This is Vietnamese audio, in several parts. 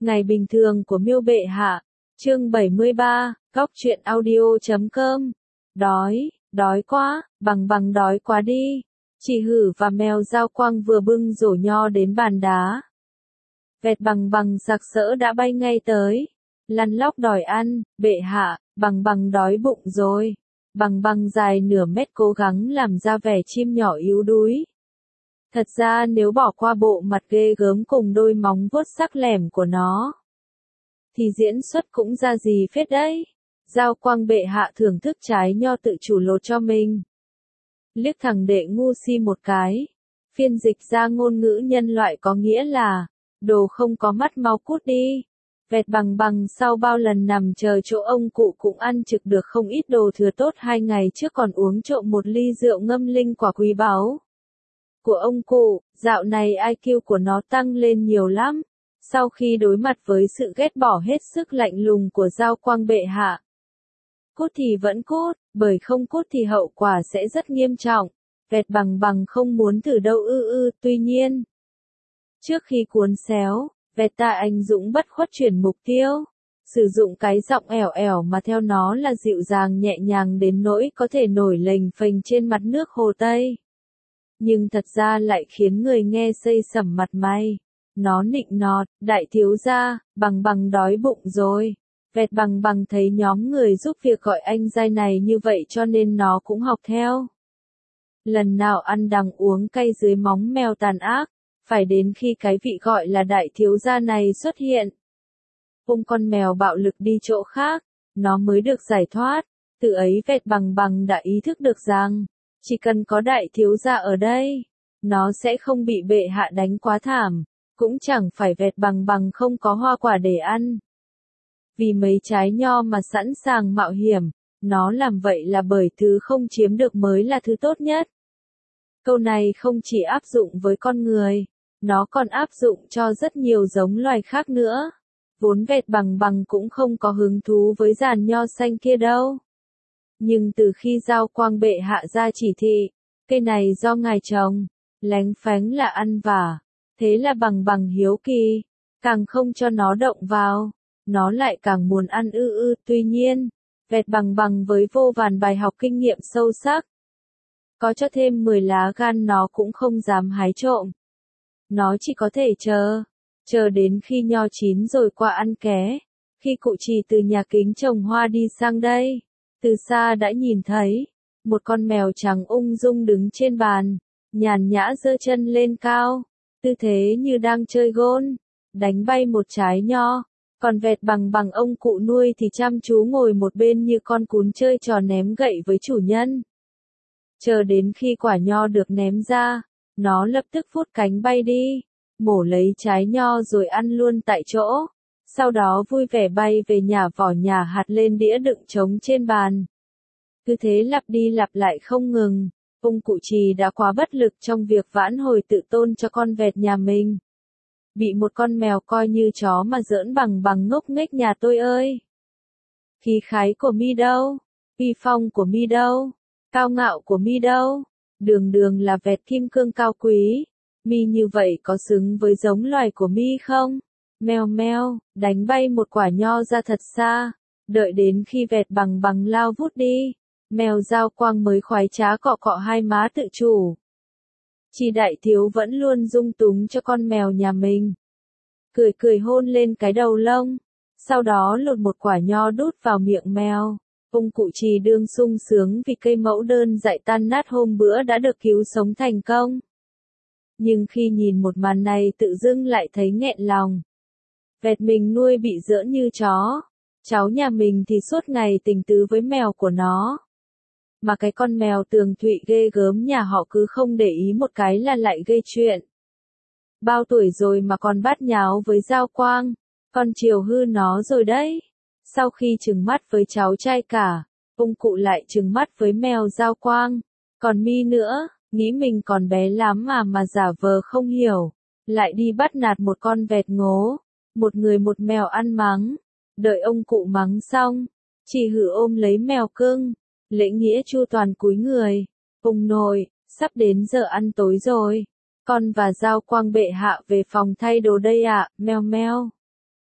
Ngày bình thường của Miêu bệ hạ. Chương 73, Góc truyện audio.com. Đói quá, bằng đói quá đi. Chị Hử và mèo Giao Quang vừa bưng rổ nho đến bàn đá. Vẹt bằng sặc sỡ đã bay ngay tới. Lăn lóc đòi ăn, bệ hạ, bằng đói bụng rồi. Bằng dài nửa mét cố gắng làm ra vẻ chim nhỏ yếu đuối. Thật ra nếu bỏ qua bộ mặt ghê gớm cùng đôi móng vuốt sắc lẻm của nó, thì diễn xuất cũng ra gì phết đấy. Giao Quang bệ hạ thưởng thức trái nho tự chủ lột cho mình. Liếc thằng đệ ngu si một cái. Phiên dịch ra ngôn ngữ nhân loại có nghĩa là, đồ không có mắt mau cút đi. Vẹt bằng sau bao lần nằm chờ chỗ ông cụ cũng ăn trực được không ít đồ thừa tốt 2 ngày trước còn uống trộm một ly rượu ngâm linh quả quý báu của ông cụ. Dạo này IQ của nó tăng lên nhiều lắm. Sau khi đối mặt với sự ghét bỏ hết sức lạnh lùng của Giao Quang bệ hạ. Cút thì vẫn cút, bởi không cút thì hậu quả sẽ rất nghiêm trọng. Vẹt bằng không muốn thử đâu tuy nhiên. Trước khi cuốn xéo, vẹt ta anh dũng bất khuất chuyển mục tiêu. Sử dụng cái giọng ẻo mà theo nó là dịu dàng nhẹ nhàng đến nỗi có thể nổi lềnh phềnh trên mặt nước Hồ Tây. Nhưng thật ra lại khiến người nghe xây sẩm mặt mày. Nó nịnh nọt, đại thiếu gia, bằng đói bụng rồi. Vẹt bằng thấy nhóm người giúp việc gọi anh giai này như vậy cho nên nó cũng học theo. Lần nào ăn đắng uống cay dưới móng mèo tàn ác, phải đến khi cái vị gọi là đại thiếu gia này xuất hiện. Ôm con mèo bạo lực đi chỗ khác, nó mới được giải thoát. Từ ấy vẹt bằng đã ý thức được rằng, chỉ cần có đại thiếu gia ở đây, nó sẽ không bị bệ hạ đánh quá thảm. Cũng chẳng phải vẹt bằng không có hoa quả để ăn. Vì mấy trái nho mà sẵn sàng mạo hiểm, nó làm vậy là bởi thứ không chiếm được mới là thứ tốt nhất. Câu này không chỉ áp dụng với con người, nó còn áp dụng cho rất nhiều giống loài khác nữa. Vốn vẹt bằng cũng không có hứng thú với giàn nho xanh kia đâu. Nhưng từ khi Giao Quang bệ hạ ra chỉ thị, cây này do ngài trồng, lén phén là ăn vả. Thế là bằng hiếu kỳ, càng không cho nó động vào, nó lại càng muốn ăn tuy nhiên, vẹt bằng với vô vàn bài học kinh nghiệm sâu sắc. Có cho thêm 10 lá gan nó cũng không dám hái trộm. Nó chỉ có thể chờ đến khi nho chín rồi qua ăn ké. Khi cụ Trì từ nhà kính trồng hoa đi sang đây, từ xa đã nhìn thấy, một con mèo trắng ung dung đứng trên bàn, nhàn nhã giơ chân lên cao. Tư thế như đang chơi gôn, đánh bay một trái nho, còn vẹt bằng ông cụ nuôi thì chăm chú ngồi một bên như con cún chơi trò ném gậy với chủ nhân. Chờ đến khi quả nho được ném ra, nó lập tức phút cánh bay đi, mổ lấy trái nho rồi ăn luôn tại chỗ, sau đó vui vẻ bay về nhà vỏ nhà hạt lên đĩa đựng trống trên bàn. Cứ thế lặp đi lặp lại không ngừng. Ông cụ Trì đã quá bất lực trong việc vãn hồi tự tôn cho con vẹt nhà mình. Bị một con mèo coi như chó mà giỡn bằng ngốc nghếch nhà tôi ơi. Khí khái của mi đâu? Uy phong của mi đâu? Cao ngạo của mi đâu? Đường là vẹt kim cương cao quý. Mi như vậy có xứng với giống loài của mi không? Meo, đánh bay một quả nho ra thật xa. Đợi đến khi vẹt bằng lao vút đi. Mèo Giao Quang mới khoái trá cọ hai má tự chủ. Chỉ đại thiếu vẫn luôn dung túng cho con mèo nhà mình. Cười hôn lên cái đầu lông. Sau đó lột một quả nho đút vào miệng mèo. Ông cụ Trì đương sung sướng vì cây mẫu đơn dại tan nát hôm bữa đã được cứu sống thành công. Nhưng khi nhìn một màn này tự dưng lại thấy nghẹn lòng. Vẹt mình nuôi bị giỡn như chó. Cháu nhà mình thì suốt ngày tình tứ với mèo của nó. Mà cái con mèo tường thụy ghê gớm nhà họ cứ không để ý một cái là lại gây chuyện. Bao tuổi rồi mà còn bát nháo với Giao Quang, con chiều hư nó rồi đấy. Sau khi trừng mắt với cháu trai cả, ông cụ lại trừng mắt với mèo Giao Quang. Còn mi nữa, nghĩ mình còn bé lắm mà giả vờ không hiểu, lại đi bắt nạt một con vẹt ngố, một người một mèo ăn mắng. Đợi ông cụ mắng xong, chị Hử ôm lấy mèo cưng. Lễ nghĩa chu toàn cúi người. Ông nội, sắp đến giờ ăn tối rồi. Con và Giao Quang bệ hạ về phòng thay đồ đây ạ, meo.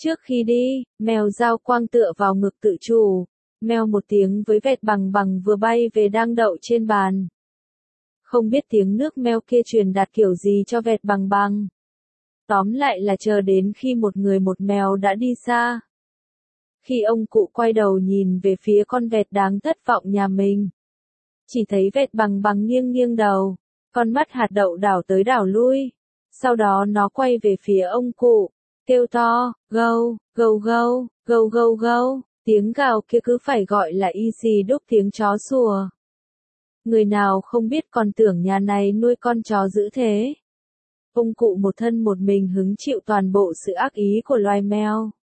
Trước khi đi, mèo Giao Quang tựa vào ngực tự chủ, meo một tiếng với vẹt bằng bằng vừa bay về đang đậu trên bàn. Không biết tiếng nước meo kia truyền đạt kiểu gì cho vẹt bằng bằng. Tóm lại là chờ đến khi một người một mèo đã đi xa. Khi ông cụ quay đầu nhìn về phía con vẹt đáng thất vọng nhà mình, chỉ thấy vẹt bằng bằng nghiêng nghiêng đầu, con mắt hạt đậu đảo tới đảo lui. Sau đó nó quay về phía ông cụ, kêu to, gâu, gâu gâu, gâu gâu gâu, tiếng gào kia cứ phải gọi là y xì đúc tiếng chó sủa. Người nào không biết còn tưởng nhà này nuôi con chó dữ thế. Ông cụ một thân một mình hứng chịu toàn bộ sự ác ý của loài mèo.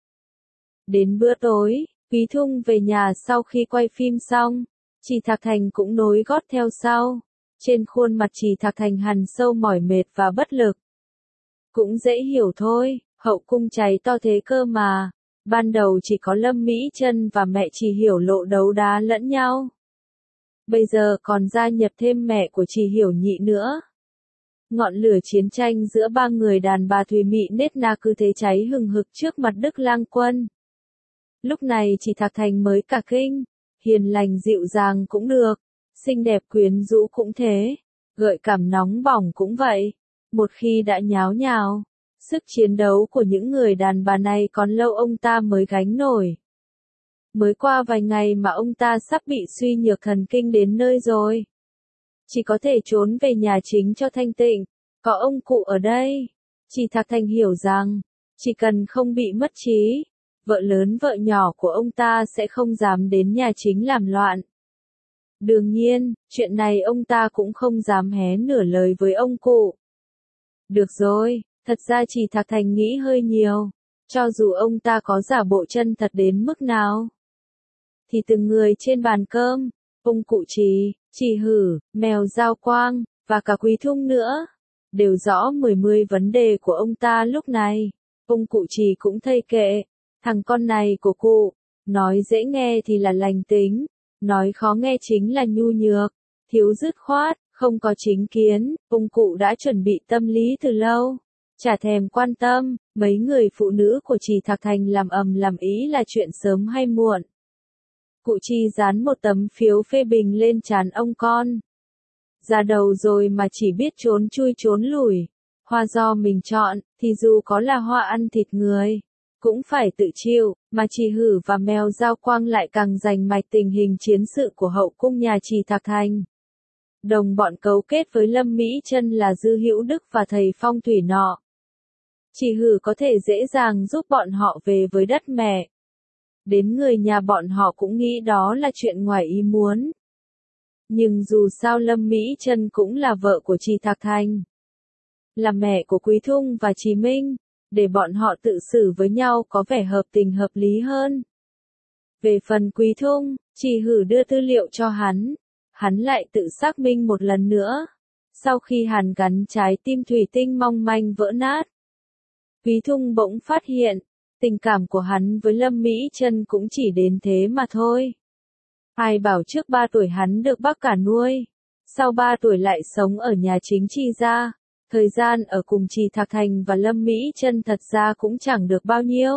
Đến bữa tối, Quý Thung về nhà sau khi quay phim xong, Trì Thạc Thành cũng nối gót theo sau. Trên khuôn mặt Trì Thạc Thành hằn sâu mỏi mệt và bất lực. Cũng dễ hiểu thôi, hậu cung cháy to thế cơ mà. Ban đầu chỉ có Lâm Mỹ Chân và mẹ Trì Hiểu Lộ đấu đá lẫn nhau. Bây giờ còn gia nhập thêm mẹ của Trì Hiểu Nhị nữa. Ngọn lửa chiến tranh giữa ba người đàn bà Thùy Mị nết na cứ thế cháy hừng hực trước mặt Đức Lang Quân. Lúc này Trì Thạc Thành mới cả kinh, hiền lành dịu dàng cũng được, xinh đẹp quyến rũ cũng thế, gợi cảm nóng bỏng cũng vậy. Một khi đã nháo nhào, sức chiến đấu của những người đàn bà này còn lâu ông ta mới gánh nổi. Mới qua vài ngày mà ông ta sắp bị suy nhược thần kinh đến nơi rồi. Chỉ có thể trốn về nhà chính cho thanh tịnh, có ông cụ ở đây. Trì Thạc Thành hiểu rằng, chỉ cần không bị mất trí, vợ lớn vợ nhỏ của ông ta sẽ không dám đến nhà chính làm loạn. Đương nhiên, chuyện này ông ta cũng không dám hé nửa lời với ông cụ. Được rồi, thật ra Trì Thạc Thành nghĩ hơi nhiều, cho dù ông ta có giả bộ chân thật đến mức nào. Thì từng người trên bàn cơm, ông cụ Trì, Trì Hử, mèo Giao Quang, và cả Quý Thung nữa, đều rõ mười vấn đề của ông ta lúc này. Ông cụ Trì cũng thây kệ, thằng con này của cụ, nói dễ nghe thì là lành tính, nói khó nghe chính là nhu nhược, thiếu dứt khoát, không có chính kiến. Ông cụ đã chuẩn bị tâm lý từ lâu, chả thèm quan tâm, mấy người phụ nữ của Trì Thạc Thành làm ầm làm ý là chuyện sớm hay muộn. Cụ Trì dán một tấm phiếu phê bình lên trán ông con. Ra đầu rồi mà chỉ biết trốn chui trốn lủi. Hoa do mình chọn, thì dù có là hoa ăn thịt người, cũng phải tự chịu, mà Trì Hử và mèo Giao Quang lại càng giành mạch tình hình chiến sự của hậu cung nhà Trì Thạc Thành. Đồng bọn cấu kết với Lâm Mỹ Chân là Dư Hữu Đức và thầy phong thủy nọ. Trì Hử có thể dễ dàng giúp bọn họ về với đất mẹ. Đến người nhà bọn họ cũng nghĩ đó là chuyện ngoài ý muốn. Nhưng dù sao Lâm Mỹ Chân cũng là vợ của Trì Thạc Thành, là mẹ của Quý Thung và Trì Minh, để bọn họ tự xử với nhau có vẻ hợp tình hợp lý hơn. Về phần Quý Thung, Trì Hử đưa tư liệu cho hắn lại tự xác minh một lần nữa. Sau khi hàn gắn trái tim thủy tinh mong manh vỡ nát, Quý Thung bỗng phát hiện, tình cảm của hắn với Lâm Mỹ Chân cũng chỉ đến thế mà thôi. Ai bảo trước 3 tuổi hắn được bác cả nuôi, sau 3 tuổi lại sống ở nhà chính Trì gia, thời gian ở cùng Trì Thạc Thành và Lâm Mỹ Chân thật ra cũng chẳng được bao nhiêu.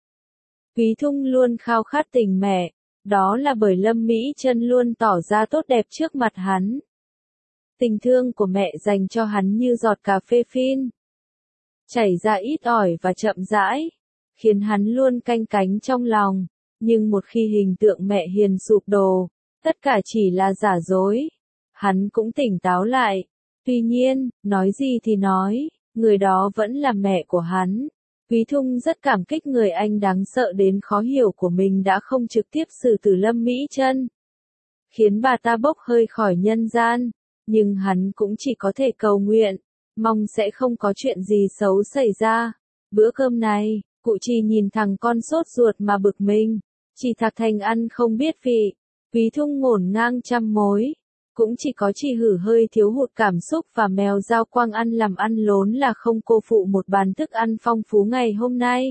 Quý Thung luôn khao khát tình mẹ, đó là bởi Lâm Mỹ Chân luôn tỏ ra tốt đẹp trước mặt hắn. Tình thương của mẹ dành cho hắn như giọt cà phê phin, chảy ra ít ỏi và chậm rãi, khiến hắn luôn canh cánh trong lòng. Nhưng một khi hình tượng mẹ hiền sụp đổ, tất cả chỉ là giả dối, hắn cũng tỉnh táo lại. Tuy nhiên, nói gì thì nói, người đó vẫn là mẹ của hắn. Quý Thung rất cảm kích người anh đáng sợ đến khó hiểu của mình đã không trực tiếp xử tử Lâm Mỹ Chân, khiến bà ta bốc hơi khỏi nhân gian. Nhưng hắn cũng chỉ có thể cầu nguyện, mong sẽ không có chuyện gì xấu xảy ra. Bữa cơm này, cụ Trì nhìn thằng con sốt ruột mà bực mình. Trì Thạc Thành ăn không biết vị, Quý Thung ngổn ngang trăm mối. Cũng chỉ có Trì Hử hơi thiếu hụt cảm xúc và mèo Giao Quang ăn làm ăn lốn là không cô phụ một bàn thức ăn phong phú ngày hôm nay.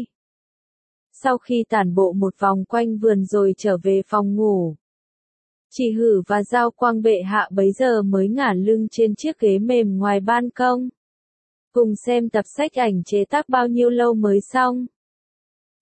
Sau khi tản bộ một vòng quanh vườn rồi trở về phòng ngủ, Trì Hử và Giao Quang bệ hạ bấy giờ mới ngả lưng trên chiếc ghế mềm ngoài ban công, cùng xem tập sách ảnh chế tác bao nhiêu lâu mới xong.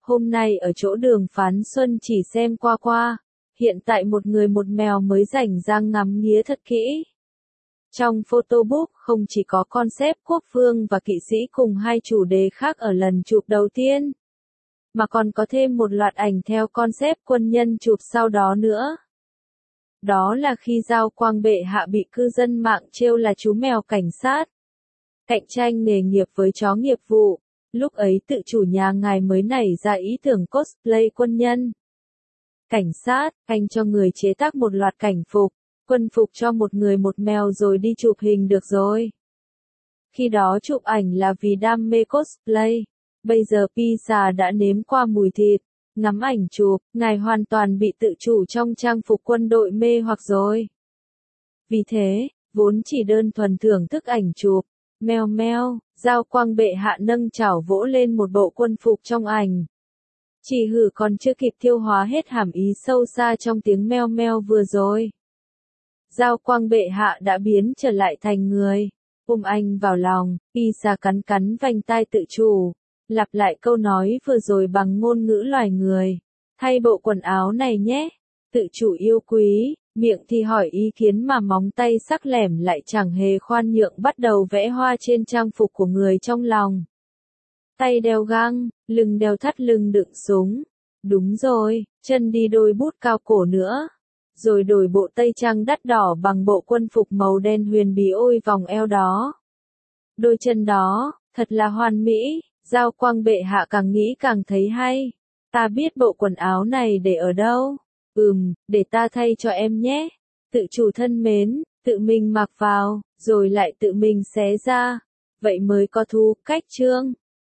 hôm nay ở chỗ Đường Phán Xuân chỉ xem qua qua, hiện tại một người một mèo mới rảnh rang ngắm nghía thật kỹ. Trong photobook không chỉ có concept quốc vương và kỵ sĩ cùng hai chủ đề khác ở lần chụp đầu tiên, mà còn có thêm một loạt ảnh theo concept quân nhân chụp sau đó nữa. Đó là khi Giao Quang bệ hạ bị cư dân mạng trêu là chú mèo cảnh sát. Cạnh tranh nghề nghiệp với chó nghiệp vụ, lúc ấy tự chủ nhà ngài mới nảy ra ý tưởng cosplay quân nhân. Cảnh sát, anh cho người chế tác một loạt cảnh phục, quân phục cho một người một mèo rồi đi chụp hình được rồi. Khi đó chụp ảnh là vì đam mê cosplay, bây giờ Pizza đã nếm qua mùi thịt, ngắm ảnh chụp, ngài hoàn toàn bị tự chủ trong trang phục quân đội mê hoặc rồi. Vì thế, vốn chỉ đơn thuần thưởng thức ảnh chụp, meo meo, Giao Quang bệ hạ nâng chảo vỗ lên một bộ quân phục trong ảnh. Chị Hử còn chưa kịp tiêu hóa hết hàm ý sâu xa trong tiếng meo meo vừa rồi. Giao Quang bệ hạ đã biến trở lại thành người, ôm anh vào lòng, Pizza cắn cắn vành tai tự chủ, lặp lại câu nói vừa rồi bằng ngôn ngữ loài người. Thay bộ quần áo này nhé, tự chủ yêu quý, miệng thì hỏi ý kiến mà móng tay sắc lẻm lại chẳng hề khoan nhượng bắt đầu vẽ hoa trên trang phục của người trong lòng. Tay đeo găng, lưng đeo thắt lưng đựng súng. Đúng rồi, chân đi đôi bút cao cổ nữa. Rồi đổi bộ tây trang đắt đỏ bằng bộ quân phục màu đen huyền bí ôi vòng eo đó. Đôi chân đó, thật là hoàn mỹ, Giao Quang bệ hạ càng nghĩ càng thấy hay. Ta biết bộ quần áo này để ở đâu. Để ta thay cho em nhé. Tự chủ thân mến, tự mình mặc vào, rồi lại tự mình xé ra. Vậy mới có thu cách chương.